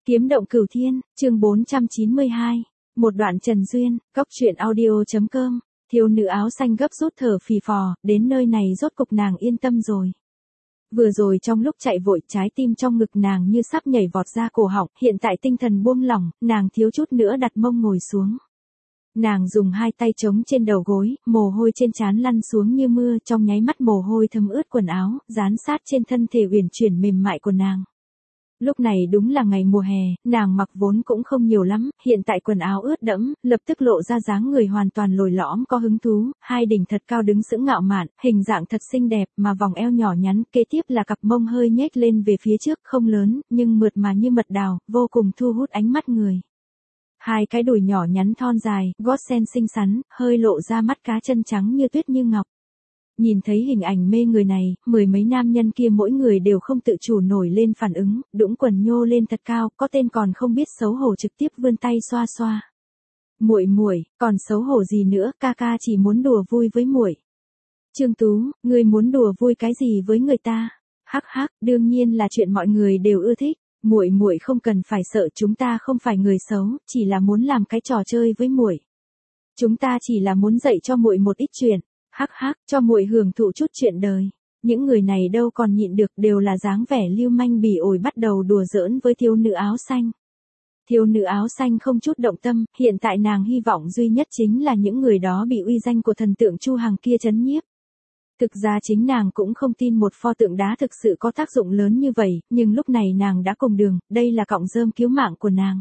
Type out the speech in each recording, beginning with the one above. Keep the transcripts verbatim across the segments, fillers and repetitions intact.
Kiếm động cửu thiên, chương bốn trăm chín mươi hai. Một đoạn Trần Duyên, cốc truyện audio.com. Thiếu nữ áo xanh gấp rút thở phì phò, đến nơi này rốt cục nàng yên tâm rồi. Vừa rồi trong lúc chạy vội, trái tim trong ngực nàng như sắp nhảy vọt ra cổ họng, hiện tại tinh thần buông lỏng, nàng thiếu chút nữa đặt mông ngồi xuống. Nàng dùng hai tay chống trên đầu gối, mồ hôi trên trán lăn xuống như mưa, trong nháy mắt mồ hôi thấm ướt quần áo, dán sát trên thân thể uyển chuyển mềm mại của nàng. Lúc này đúng là ngày mùa hè, nàng mặc vốn cũng không nhiều lắm, hiện tại quần áo ướt đẫm, lập tức lộ ra dáng người hoàn toàn lồi lõm có hứng thú, hai đỉnh thật cao đứng sững ngạo mạn, hình dạng thật xinh đẹp mà vòng eo nhỏ nhắn, kế tiếp là cặp mông hơi nhếch lên về phía trước, không lớn, nhưng mượt mà như mật đào, vô cùng thu hút ánh mắt người. Hai cái đùi nhỏ nhắn thon dài, gót sen xinh xắn, hơi lộ ra mắt cá chân trắng như tuyết như ngọc. Nhìn thấy hình ảnh mê người này, mười mấy nam nhân kia mỗi người đều không tự chủ nổi lên phản ứng, đũng quần nhô lên thật cao, có tên còn không biết xấu hổ trực tiếp vươn tay xoa xoa. Muội muội, còn xấu hổ gì nữa, ca ca chỉ muốn đùa vui với muội. Trương Tú, ngươi muốn đùa vui cái gì với người ta? Hắc hắc, đương nhiên là chuyện mọi người đều ưa thích. Muội muội không cần phải sợ, chúng ta không phải người xấu, chỉ là muốn làm cái trò chơi với muội. Chúng ta chỉ là muốn dạy cho muội một ít chuyện. Hắc hắc, cho muội hưởng thụ chút chuyện đời. Những người này đâu còn nhịn được, đều là dáng vẻ lưu manh bỉ ổi bắt đầu đùa giỡn với thiếu nữ áo xanh. Thiếu nữ áo xanh không chút động tâm, hiện tại nàng hy vọng duy nhất chính là những người đó bị uy danh của thần tượng Chu Hằng kia trấn nhiếp. Thực ra chính nàng cũng không tin một pho tượng đá thực sự có tác dụng lớn như vậy, nhưng lúc này nàng đã cùng đường, đây là cọng rơm cứu mạng của nàng.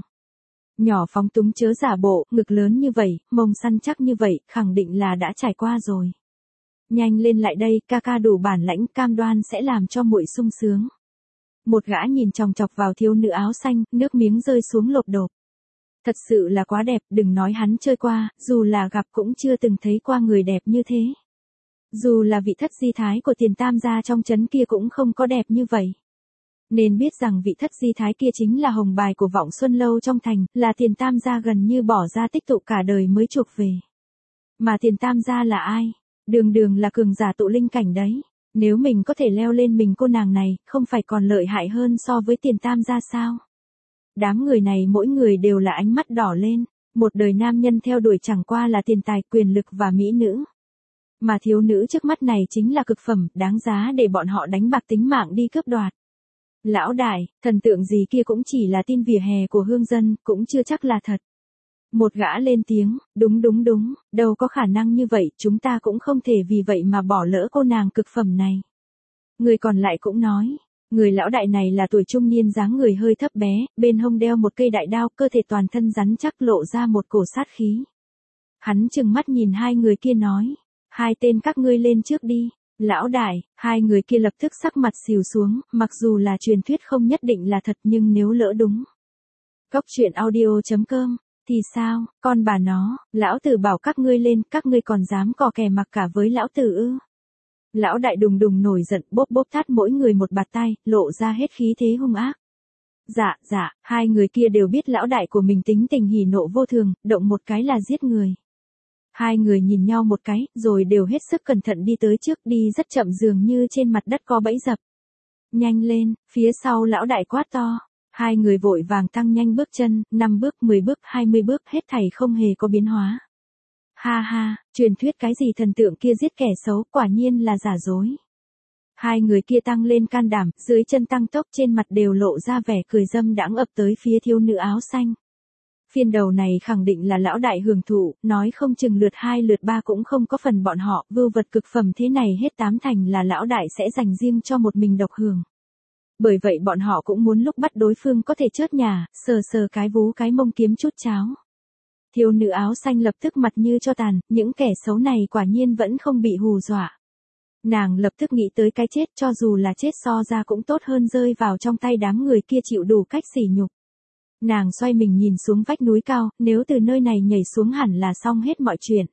Nhỏ phóng túng chớ giả bộ, ngực lớn như vậy, mông săn chắc như vậy, khẳng định là đã trải qua rồi. Nhanh lên lại đây, ca ca đủ bản lãnh, cam đoan sẽ làm cho muội sung sướng. Một gã nhìn chòng chọc vào thiếu nữ áo xanh, nước miếng rơi xuống lộp đột. Thật sự là quá đẹp, đừng nói hắn chơi qua, dù là gặp cũng chưa từng thấy qua người đẹp như thế. Dù là vị thất di thái của Tiền Tam gia trong trấn kia cũng không có đẹp như vậy. Nên biết rằng vị thất di thái kia chính là hồng bài của Vọng Xuân Lâu trong thành, là Tiền Tam gia gần như bỏ ra tích tụ cả đời mới chuộc về. Mà Tiền Tam gia là ai? Đường đường là cường giả tụ linh cảnh đấy. Nếu mình có thể leo lên mình cô nàng này, không phải còn lợi hại hơn so với Tiền Tam gia sao? Đám người này mỗi người đều là ánh mắt đỏ lên. Một đời nam nhân theo đuổi chẳng qua là tiền tài, quyền lực và mỹ nữ. Mà thiếu nữ trước mắt này chính là cực phẩm, đáng giá để bọn họ đánh bạc tính mạng đi cướp đoạt. Lão đại, thần tượng gì kia cũng chỉ là tin vỉa hè của hương dân, cũng chưa chắc là thật. Một gã lên tiếng, đúng đúng đúng, đâu có khả năng như vậy, chúng ta cũng không thể vì vậy mà bỏ lỡ cô nàng cực phẩm này. Người còn lại cũng nói, người lão đại này là tuổi trung niên dáng người hơi thấp bé, bên hông đeo một cây đại đao, cơ thể toàn thân rắn chắc lộ ra một cổ sát khí. Hắn trừng mắt nhìn hai người kia nói, hai tên các ngươi lên trước đi. Lão đại, hai người kia lập tức sắc mặt xìu xuống, mặc dù là truyền thuyết không nhất định là thật nhưng nếu lỡ đúng. Cốc truyện audio.com, thì sao, con bà nó, lão tử bảo các ngươi lên, các ngươi còn dám cò kè mặc cả với lão tử ư. Lão đại đùng đùng nổi giận, bốp bốp tát mỗi người một bạt tay, lộ ra hết khí thế hung ác. Dạ, dạ, hai người kia đều biết lão đại của mình tính tình hỉ nộ vô thường, động một cái là giết người. Hai người nhìn nhau một cái, rồi đều hết sức cẩn thận đi tới trước, đi rất chậm dường như trên mặt đất có bẫy dập. Nhanh lên, phía sau lão đại quát to. Hai người vội vàng tăng nhanh bước chân, năm bước, mười bước, hai mươi bước, hết thảy không hề có biến hóa. Ha ha, truyền thuyết cái gì thần tượng kia giết kẻ xấu, quả nhiên là giả dối. Hai người kia tăng lên can đảm, dưới chân tăng tốc, trên mặt đều lộ ra vẻ cười dâm đãng ập tới phía thiếu nữ áo xanh. Phiên đầu này khẳng định là lão đại hưởng thụ, nói không chừng lượt hai lượt ba cũng không có phần bọn họ, vưu vật cực phẩm thế này hết tám thành là lão đại sẽ dành riêng cho một mình độc hưởng. Bởi vậy bọn họ cũng muốn lúc bắt đối phương có thể chớt nhà, sờ sờ cái vú cái mông kiếm chút cháo. Thiếu nữ áo xanh lập tức mặt như cho tàn, những kẻ xấu này quả nhiên vẫn không bị hù dọa. Nàng lập tức nghĩ tới cái chết, cho dù là chết so ra cũng tốt hơn rơi vào trong tay đám người kia chịu đủ cách sỉ nhục. Nàng xoay mình nhìn xuống vách núi cao, nếu từ nơi này nhảy xuống hẳn là xong hết mọi chuyện.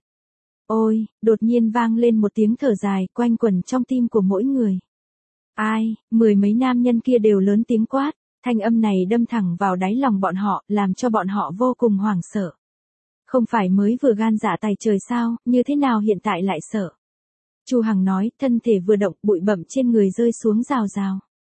Ôi, đột nhiên vang lên một tiếng thở dài, quanh quẩn trong tim của mỗi người. Ai, mười mấy nam nhân kia đều lớn tiếng quát, thanh âm này đâm thẳng vào đáy lòng bọn họ, làm cho bọn họ vô cùng hoảng sợ. Không phải mới vừa gan dạ tài trời sao, như thế nào hiện tại lại sợ. Chu Hằng nói, thân thể vừa động, bụi bặm trên người rơi xuống rào rào.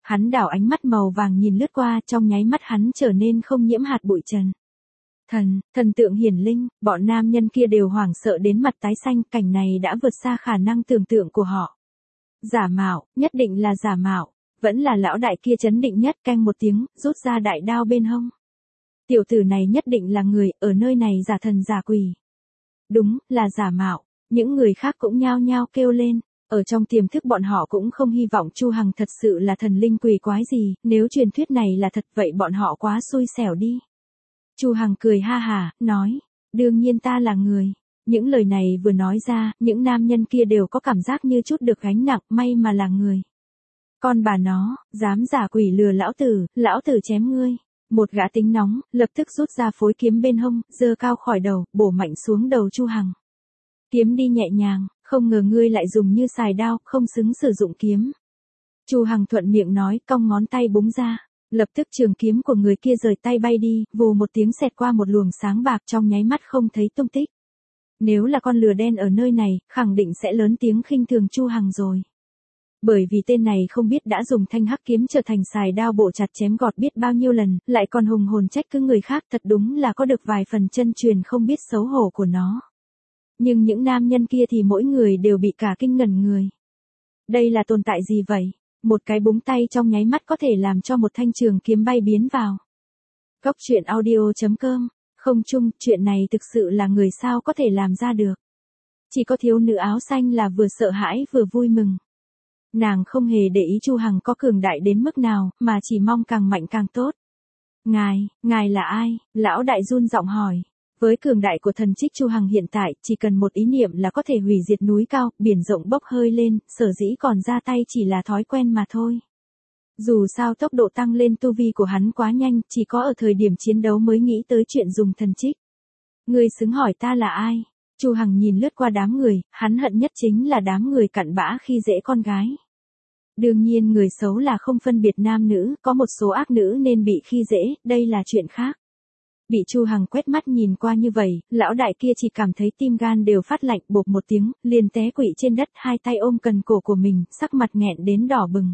Hắn đảo ánh mắt màu vàng nhìn lướt qua, trong nháy mắt hắn trở nên không nhiễm hạt bụi trần. Thần, thần tượng hiển linh, bọn nam nhân kia đều hoảng sợ đến mặt tái xanh, cảnh này đã vượt xa khả năng tưởng tượng của họ. Giả mạo, nhất định là giả mạo, vẫn là lão đại kia chấn định nhất, canh một tiếng, rút ra đại đao bên hông. Tiểu tử này nhất định là người, ở nơi này giả thần giả quỷ. Đúng, là giả mạo, những người khác cũng nhao nhao kêu lên. Ở trong tiềm thức bọn họ cũng không hy vọng Chu Hằng thật sự là thần linh quỷ quái gì, nếu truyền thuyết này là thật vậy bọn họ quá xui xẻo đi. Chu Hằng cười ha hả, nói, đương nhiên ta là người. Những lời này vừa nói ra, những nam nhân kia đều có cảm giác như chút được gánh nặng, may mà là người. Con bà nó, dám giả quỷ lừa lão tử, lão tử chém ngươi. Một gã tính nóng, lập tức rút ra phối kiếm bên hông, giơ cao khỏi đầu, bổ mạnh xuống đầu Chu Hằng. Kiếm đi nhẹ nhàng, không ngờ ngươi lại dùng như xài đao, không xứng sử dụng kiếm. Chu Hằng thuận miệng nói, cong ngón tay búng ra. Lập tức trường kiếm của người kia rời tay bay đi, vù một tiếng xẹt qua một luồng sáng bạc, trong nháy mắt không thấy tung tích. Nếu là con lừa đen ở nơi này, khẳng định sẽ lớn tiếng khinh thường Chu Hằng rồi. Bởi vì tên này không biết đã dùng thanh hắc kiếm trở thành xài đao bổ chặt chém gọt biết bao nhiêu lần, lại còn hùng hồn trách cứ người khác, thật đúng là có được vài phần chân truyền không biết xấu hổ của nó. Nhưng những nam nhân kia thì mỗi người đều bị cả kinh ngẩn người. Đây là tồn tại gì vậy? Một cái búng tay trong nháy mắt có thể làm cho một thanh trường kiếm bay biến vào. Góc truyện audio chấm com. Không chung, chuyện này thực sự là người sao có thể làm ra được. Chỉ có thiếu nữ áo xanh là vừa sợ hãi vừa vui mừng. Nàng không hề để ý Chu Hằng có cường đại đến mức nào, mà chỉ mong càng mạnh càng tốt. Ngài, ngài là ai? Lão đại run giọng hỏi. Với cường đại của thần trích Chu Hằng hiện tại, chỉ cần một ý niệm là có thể hủy diệt núi cao, biển rộng bốc hơi lên, sở dĩ còn ra tay chỉ là thói quen mà thôi. Dù sao tốc độ tăng lên tu vi của hắn quá nhanh, chỉ có ở thời điểm chiến đấu mới nghĩ tới chuyện dùng thần trích. Ngươi xứng hỏi ta là ai? Chu Hằng nhìn lướt qua đám người, hắn hận nhất chính là đám người cặn bã khi dễ con gái. Đương nhiên người xấu là không phân biệt nam nữ, có một số ác nữ nên bị khi dễ, đây là chuyện khác. Bị Chu Hằng quét mắt nhìn qua như vậy, lão đại kia chỉ cảm thấy tim gan đều phát lạnh, bộp một tiếng, liền té quỵ trên đất, hai tay ôm cần cổ của mình, sắc mặt nghẹn đến đỏ bừng.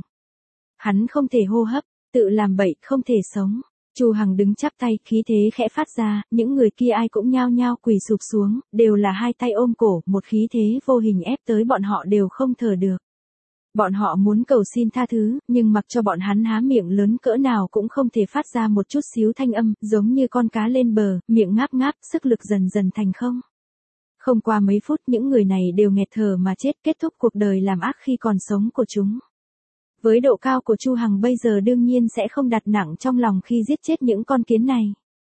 Hắn không thể hô hấp, tự làm bậy, không thể sống. Chu Hằng đứng chắp tay, khí thế khẽ phát ra, những người kia ai cũng nhao nhao quỳ sụp xuống, đều là hai tay ôm cổ, một khí thế vô hình ép tới bọn họ đều không thở được. Bọn họ muốn cầu xin tha thứ, nhưng mặc cho bọn hắn há miệng lớn cỡ nào cũng không thể phát ra một chút xíu thanh âm, giống như con cá lên bờ, miệng ngáp ngáp, sức lực dần dần thành không. Không qua mấy phút những người này đều nghẹt thở mà chết, kết thúc cuộc đời làm ác khi còn sống của chúng. Với độ cao của Chu Hằng bây giờ đương nhiên sẽ không đặt nặng trong lòng khi giết chết những con kiến này.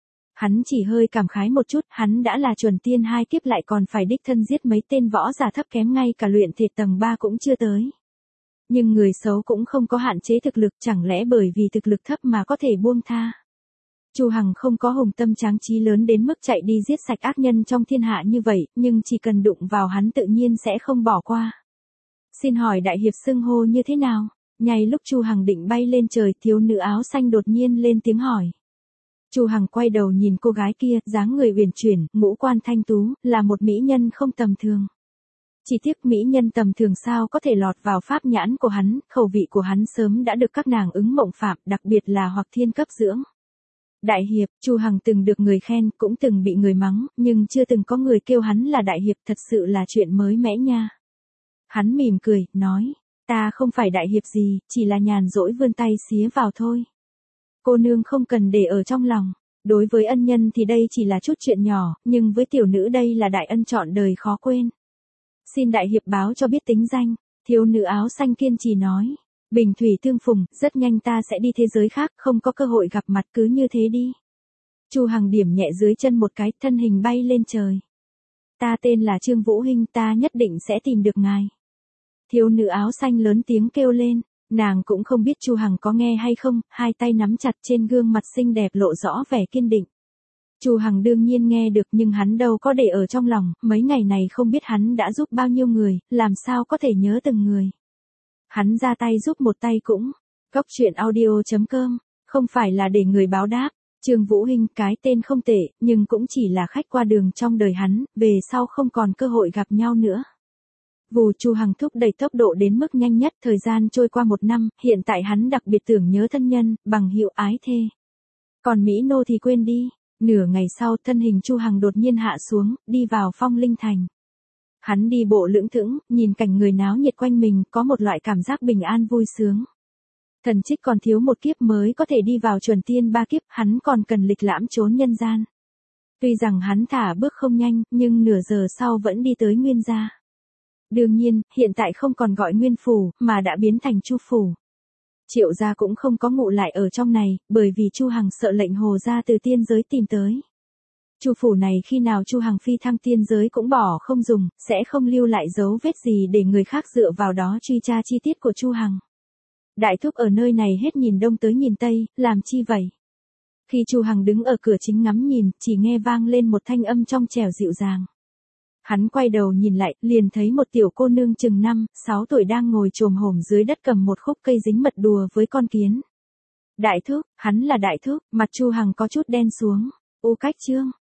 Hắn chỉ hơi cảm khái một chút, hắn đã là chuẩn tiên hai kiếp lại còn phải đích thân giết mấy tên võ giả thấp kém ngay cả luyện thể tầng ba cũng chưa tới. Nhưng người xấu cũng không có hạn chế thực lực, chẳng lẽ bởi vì thực lực thấp mà có thể buông tha. Chu Hằng không có hùng tâm tráng trí lớn đến mức chạy đi giết sạch ác nhân trong thiên hạ như vậy, nhưng chỉ cần đụng vào hắn tự nhiên sẽ không bỏ qua. Xin hỏi đại hiệp xưng hô như thế nào? Nhảy lúc Chu Hằng định bay lên trời, thiếu nữ áo xanh đột nhiên lên tiếng hỏi. Chu Hằng quay đầu nhìn cô gái kia, dáng người uyển chuyển, ngũ quan thanh tú, là một mỹ nhân không tầm thường. Chỉ tiếc mỹ nhân tầm thường sao có thể lọt vào pháp nhãn của hắn, khẩu vị của hắn sớm đã được các nàng ứng mộng phạm, đặc biệt là Hoặc Thiên cấp dưỡng. Đại hiệp, Chu Hằng từng được người khen, cũng từng bị người mắng, nhưng chưa từng có người kêu hắn là đại hiệp, thật sự là chuyện mới mẻ nha. Hắn mỉm cười, nói, ta không phải đại hiệp gì, chỉ là nhàn rỗi vươn tay xía vào thôi. Cô nương không cần để ở trong lòng, đối với ân nhân thì đây chỉ là chút chuyện nhỏ, nhưng với tiểu nữ đây là đại ân trọn đời khó quên. Xin đại hiệp báo cho biết tính danh, thiếu nữ áo xanh kiên trì nói. Bình thủy tương phùng, rất nhanh ta sẽ đi thế giới khác, không có cơ hội gặp mặt, cứ như thế đi. Chu Hằng điểm nhẹ dưới chân một cái, thân hình bay lên trời. Ta tên là Trương Vũ Hinh, ta nhất định sẽ tìm được ngài. Thiếu nữ áo xanh lớn tiếng kêu lên, nàng cũng không biết Chu Hằng có nghe hay không, hai tay nắm chặt trên gương mặt xinh đẹp lộ rõ vẻ kiên định. Chu Hằng đương nhiên nghe được nhưng hắn đâu có để ở trong lòng, mấy ngày này không biết hắn đã giúp bao nhiêu người, làm sao có thể nhớ từng người. Hắn ra tay giúp một tay cũng. Góc truyện audio chấm com, không phải là để người báo đáp. Trương Vũ Hinh cái tên không tệ, nhưng cũng chỉ là khách qua đường trong đời hắn, về sau không còn cơ hội gặp nhau nữa. Vù Chu Hằng thúc đẩy tốc độ đến mức nhanh nhất, thời gian trôi qua một năm, hiện tại hắn đặc biệt tưởng nhớ thân nhân, bằng hữu ái thê. Còn Mỹ Nô thì quên đi. Nửa ngày sau, thân hình Chu Hằng đột nhiên hạ xuống, đi vào Phong Linh Thành. Hắn đi bộ lững thững, nhìn cảnh người náo nhiệt quanh mình, có một loại cảm giác bình an vui sướng. Thần Trích còn thiếu một kiếp mới có thể đi vào chuẩn tiên ba kiếp, hắn còn cần lịch lãm trốn nhân gian. Tuy rằng hắn thả bước không nhanh, nhưng nửa giờ sau vẫn đi tới Nguyên gia. Đương nhiên, hiện tại không còn gọi Nguyên phủ, mà đã biến thành Chu phủ. Triệu gia cũng không có ngụ lại ở trong này, bởi vì Chu Hằng sợ lệnh Hồ gia từ tiên giới tìm tới. Chu phủ này khi nào Chu Hằng phi thăng tiên giới cũng bỏ không dùng, sẽ không lưu lại dấu vết gì để người khác dựa vào đó truy tra chi tiết của Chu Hằng. Đại thúc ở nơi này hết nhìn đông tới nhìn tây, làm chi vậy? Khi Chu Hằng đứng ở cửa chính ngắm nhìn, chỉ nghe vang lên một thanh âm trong trẻo dịu dàng. Hắn quay đầu nhìn lại, liền thấy một tiểu cô nương chừng năm, sáu tuổi đang ngồi chồm hổm dưới đất cầm một khúc cây dính mật đùa với con kiến. Đại thúc, hắn là đại thúc, mặt Chu Hằng có chút đen xuống. Ô Cách Trương,